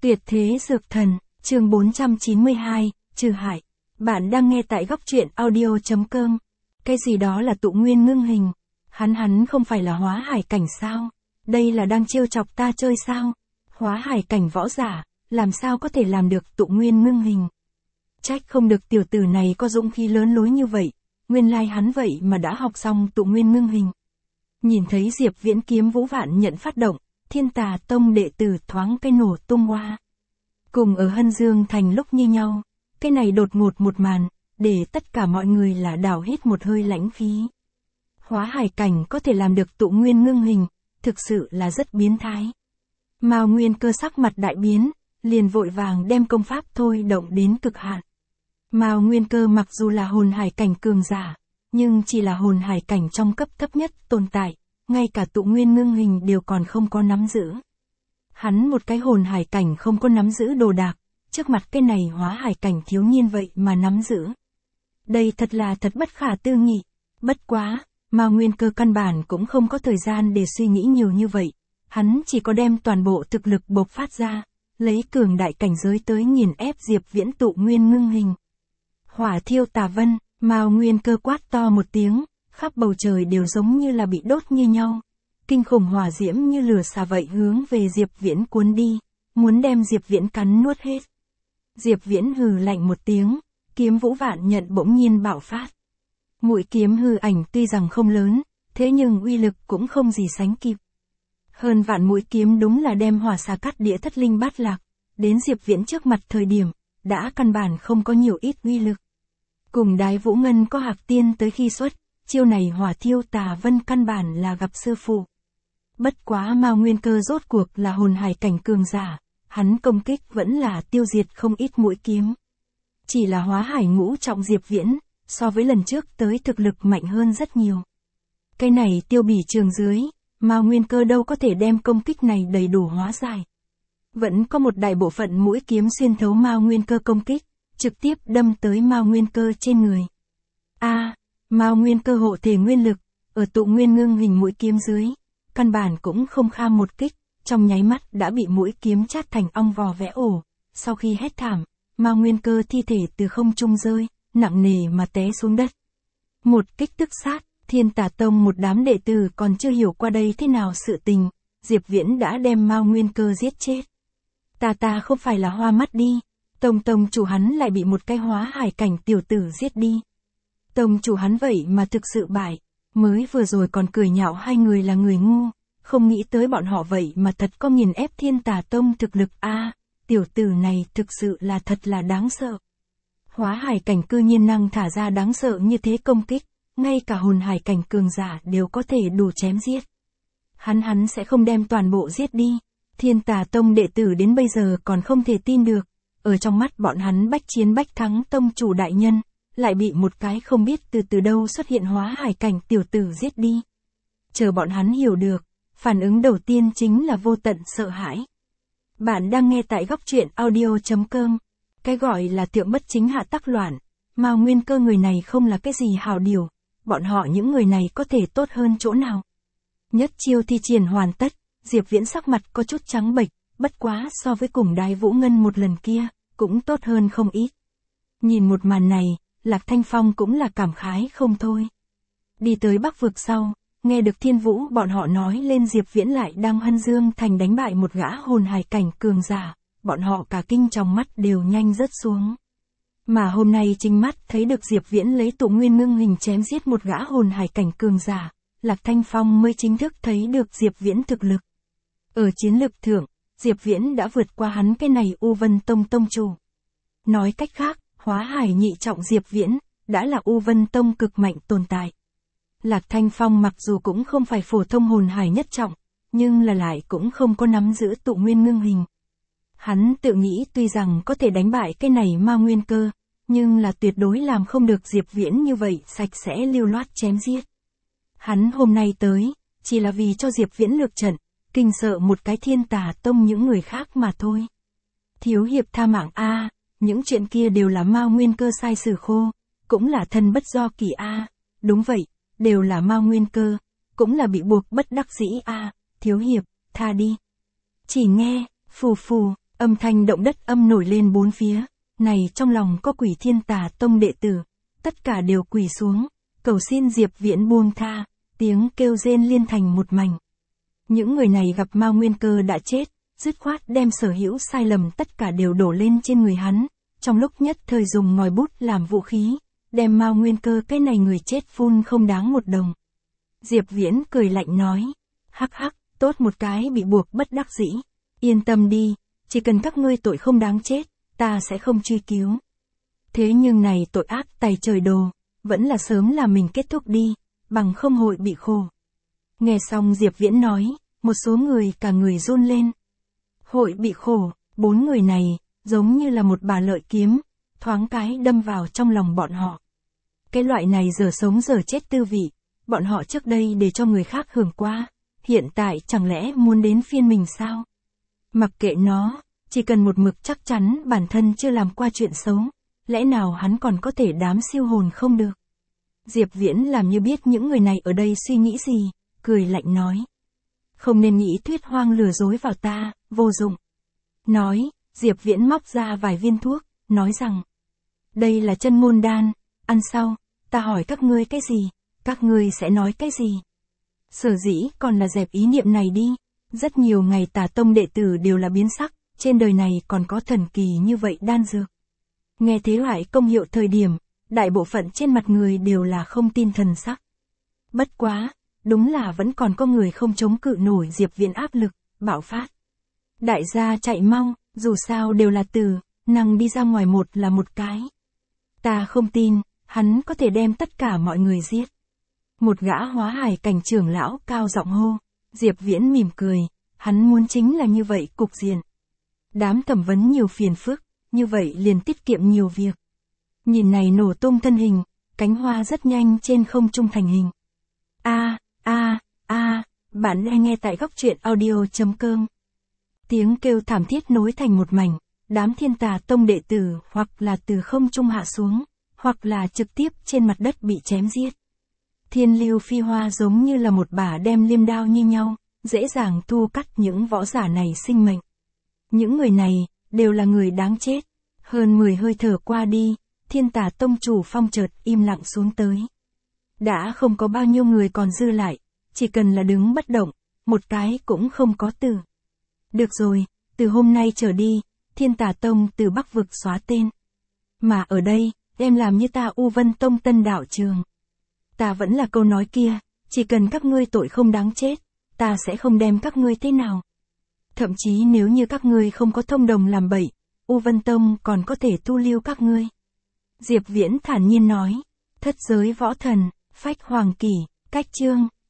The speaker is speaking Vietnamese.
Tuyệt thế dược thần, chương 492, trừ hại. Bạn đang nghe tại góc truyện audio.com. Cái gì đó là tụ nguyên ngưng hình. Hắn không phải là hóa hải cảnh sao? Đây là đang trêu chọc ta chơi sao? Hóa hải cảnh võ giả, làm sao có thể làm được tụ nguyên ngưng hình? Trách không được tiểu tử này có dũng khí lớn lối như vậy. Nguyên lai hắn vậy mà đã học xong tụ nguyên ngưng hình. Nhìn thấy Diệp Viễn kiếm Vũ Vạn nhận phát động, Thiên Tà Tông đệ tử thoáng cái nổ tung hoa. Cùng ở Hân Dương Thành lúc như nhau, cái này đột ngột một màn, để tất cả mọi người là đảo hít một hơi lãnh khí. Hóa hải cảnh có thể làm được tụ nguyên ngưng hình, thực sự là rất biến thái. Mao Nguyên Cơ sắc mặt đại biến, liền vội vàng đem công pháp thôi động đến cực hạn. Mao Nguyên Cơ mặc dù là hồn hải cảnh cường giả, nhưng chỉ là hồn hải cảnh trong cấp thấp nhất tồn tại, ngay cả tụ nguyên ngưng hình đều còn không có nắm giữ. Hắn một cái hồn hải cảnh không có nắm giữ đồ đạc, trước mặt cái này hóa hải cảnh thiếu niên vậy mà nắm giữ. Đây thật là thật bất khả tư nghị. Bất quá, Mao Nguyên Cơ căn bản cũng không có thời gian để suy nghĩ nhiều như vậy. Hắn chỉ có đem toàn bộ thực lực bộc phát ra, lấy cường đại cảnh giới tới nghiền ép Diệp Viễn tụ nguyên ngưng hình. Hỏa thiêu tà vân, Mao Nguyên Cơ quát to một tiếng, khắp bầu trời đều giống như là bị đốt như nhau. Kinh khủng hỏa diễm như lửa xà vậy hướng về Diệp Viễn cuốn đi, muốn đem Diệp Viễn cắn nuốt hết. Diệp Viễn hừ lạnh một tiếng, kiếm Vũ Vạn nhận bỗng nhiên bạo phát. Mũi kiếm hư ảnh tuy rằng không lớn, thế nhưng uy lực cũng không gì sánh kịp. Hơn vạn mũi kiếm đúng là đem hỏa xà cắt đĩa thất linh bát lạc, đến Diệp Viễn trước mặt thời điểm, đã căn bản không có nhiều ít uy lực. Cùng Đái Vũ Ngân có Hạc Tiên tới khi xuất, chiêu này hỏa thiêu tà vân căn bản là gặp sư phụ. Bất quá Mao Nguyên Cơ rốt cuộc là hồn hải cảnh cường giả, hắn công kích vẫn là tiêu diệt không ít mũi kiếm. Chỉ là hóa hải ngũ trọng Diệp Viễn, so với lần trước tới thực lực mạnh hơn rất nhiều. Cái này tiêu bỉ trường dưới, Mao Nguyên Cơ đâu có thể đem công kích này đầy đủ hóa giải. Vẫn có một đại bộ phận mũi kiếm xuyên thấu Mao Nguyên Cơ công kích, trực tiếp đâm tới Mao Nguyên Cơ trên người. Mao Nguyên Cơ hộ thể nguyên lực, ở tụ nguyên ngưng hình mũi kiếm dưới, căn bản cũng không kham một kích, trong nháy mắt đã bị mũi kiếm chát thành ong vò vẽ ổ. Sau khi hét thảm, Mao Nguyên Cơ thi thể từ không trung rơi, nặng nề mà té xuống đất. Một kích tức sát, Thiên Tà Tông một đám đệ tử còn chưa hiểu qua đây thế nào sự tình, Diệp Viễn đã đem Mao Nguyên Cơ giết chết. Ta không phải là hoa mắt đi, tông chủ hắn lại bị một cái hóa hải cảnh tiểu tử giết đi. Tông chủ hắn vậy mà thực sự bại, mới vừa rồi còn cười nhạo hai người là người ngu, không nghĩ tới bọn họ vậy mà thật có nghiền ép Thiên Tà Tông thực lực tiểu tử này thực sự là thật là đáng sợ. Hóa hải cảnh cư nhiên năng thả ra đáng sợ như thế công kích, ngay cả hồn hải cảnh cường giả đều có thể đủ chém giết. Hắn sẽ không đem toàn bộ giết đi. Thiên Tà Tông đệ tử đến bây giờ còn không thể tin được, ở trong mắt bọn hắn bách chiến bách thắng tông chủ đại nhân, lại bị một cái không biết từ đâu xuất hiện hóa hải cảnh tiểu tử giết đi. Chờ bọn hắn hiểu được, phản ứng đầu tiên chính là vô tận sợ hãi. Bạn đang nghe tại góc truyện audio.com. Cái gọi là thượng bất chính hạ tắc loạn, Mao Nguyên Cơ người này không là cái gì hào điều, bọn họ những người này có thể tốt hơn chỗ nào. Nhất chiêu thi triển hoàn tất, Diệp Viễn sắc mặt có chút trắng bệch, bất quá so với cùng Đái Vũ Ngân một lần kia, cũng tốt hơn không ít. Nhìn một màn này, Lạc Thanh Phong cũng là cảm khái không thôi. Đi tới Bắc Vực sau, nghe được Thiên Vũ bọn họ nói lên Diệp Viễn lại đang Hân Dương Thành đánh bại một gã hồn hải cảnh cường giả, bọn họ cả kinh trong mắt đều nhanh rớt xuống. Mà hôm nay chính mắt thấy được Diệp Viễn lấy tụ nguyên ngưng hình chém giết một gã hồn hải cảnh cường giả, Lạc Thanh Phong mới chính thức thấy được Diệp Viễn thực lực. Ở chiến lực thượng, Diệp Viễn đã vượt qua hắn cái này U Vân Tông tông chủ. Nói cách khác, hóa hải nhị trọng Diệp Viễn, đã là U Vân Tông cực mạnh tồn tại. Lạc Thanh Phong mặc dù cũng không phải phổ thông hồn hải nhất trọng, nhưng là lại cũng không có nắm giữ tụ nguyên ngưng hình. Hắn tự nghĩ tuy rằng có thể đánh bại cái này Mao Nguyên Cơ, nhưng là tuyệt đối làm không được Diệp Viễn như vậy sạch sẽ lưu loát chém giết. Hắn hôm nay tới, chỉ là vì cho Diệp Viễn lược trận, kinh sợ một cái Thiên Tà Tông những người khác mà thôi. Thiếu hiệp tha mạng những chuyện kia đều là Mao Nguyên Cơ sai sử khô, cũng là thân bất do kỳ đúng vậy, đều là Mao Nguyên Cơ, cũng là bị buộc bất đắc dĩ thiếu hiệp, tha đi. Chỉ nghe, phù phù, Âm thanh động đất âm nổi lên bốn phía, này trong lòng có Quỷ Thiên Tà Tông đệ tử, tất cả đều quỳ xuống, cầu xin Diệp Viễn buông tha, tiếng kêu rên liên thành một mảnh. Những người này gặp Mao Nguyên Cơ đã chết, dứt khoát đem sở hữu sai lầm tất cả đều đổ lên trên người hắn, trong lúc nhất thời dùng ngòi bút làm vũ khí, đem Mao Nguyên Cơ cái này người chết phun không đáng một đồng. Diệp Viễn cười lạnh nói, hắc hắc, tốt một cái bị buộc bất đắc dĩ, yên tâm đi, chỉ cần các ngươi tội không đáng chết, ta sẽ không truy cứu. Thế nhưng này tội ác tày trời đồ, vẫn là sớm là mình kết thúc đi, bằng không hội bị khổ. Nghe xong Diệp Viễn nói, một số người cả người run lên. Hội bị khổ, bốn người này, giống như là một bà lợi kiếm, thoáng cái đâm vào trong lòng bọn họ. Cái loại này giờ sống giờ chết tư vị, bọn họ trước đây để cho người khác hưởng qua, hiện tại chẳng lẽ muốn đến phiên mình sao? Mặc kệ nó, chỉ cần một mực chắc chắn bản thân chưa làm qua chuyện xấu, lẽ nào hắn còn có thể đám siêu hồn không được? Diệp Viễn làm như biết những người này ở đây suy nghĩ gì, cười lạnh nói. Không nên nghĩ thuyết hoang lừa dối vào ta, vô dụng. Nói, Diệp Viễn móc ra vài viên thuốc, nói rằng. Đây là chân ngôn đan, ăn sau, ta hỏi các ngươi cái gì, các ngươi sẽ nói cái gì. Sở dĩ còn là dẹp ý niệm này đi, rất nhiều ngày Tà Tông đệ tử đều là biến sắc, trên đời này còn có thần kỳ như vậy đan dược. Nghe thế loại công hiệu thời điểm, đại bộ phận trên mặt người đều là không tin thần sắc. Bất quá, đúng là vẫn còn có người không chống cự nổi Diệp Viễn áp lực, bạo phát. Đại gia chạy mau, dù sao đều là từ, năng đi ra ngoài một là một cái. Ta không tin, hắn có thể đem tất cả mọi người giết. Một gã hóa hải cảnh trưởng lão cao giọng hô, Diệp Viễn mỉm cười, hắn muốn chính là như vậy cục diện. Đám thẩm vấn nhiều phiền phức, như vậy liền tiết kiệm nhiều việc. Nhìn này nổ tung thân hình, cánh hoa rất nhanh trên không trung thành hình. Bạn đang nghe tại góc truyện audio.com. Tiếng kêu thảm thiết nối thành một mảnh, đám Thiên Tà Tông đệ tử hoặc là từ không trung hạ xuống, hoặc là trực tiếp trên mặt đất bị chém giết. Thiên lưu phi hoa giống như là một bả đem liêm đao như nhau, dễ dàng thu cắt những võ giả này sinh mệnh. Những người này, đều là người đáng chết. Hơn 10 hơi thở qua đi, Thiên Tà Tông chủ Phong chợt im lặng xuống tới. Đã không có bao nhiêu người còn dư lại, chỉ cần là đứng bất động, một cái cũng không có từ. Được rồi, từ hôm nay trở đi, Thiên Tà Tông từ Bắc vực xóa tên. Mà ở đây, em làm như ta U Vân Tông tân đạo trường. Ta vẫn là câu nói kia, chỉ cần các ngươi tội không đáng chết, ta sẽ không đem các ngươi thế nào. Thậm chí nếu như các ngươi không có thông đồng làm bậy, U Vân Tông còn có thể thu lưu các ngươi. Diệp Viễn thản nhiên nói, thất giới võ thần, phách hoàng kỷ, cách chương,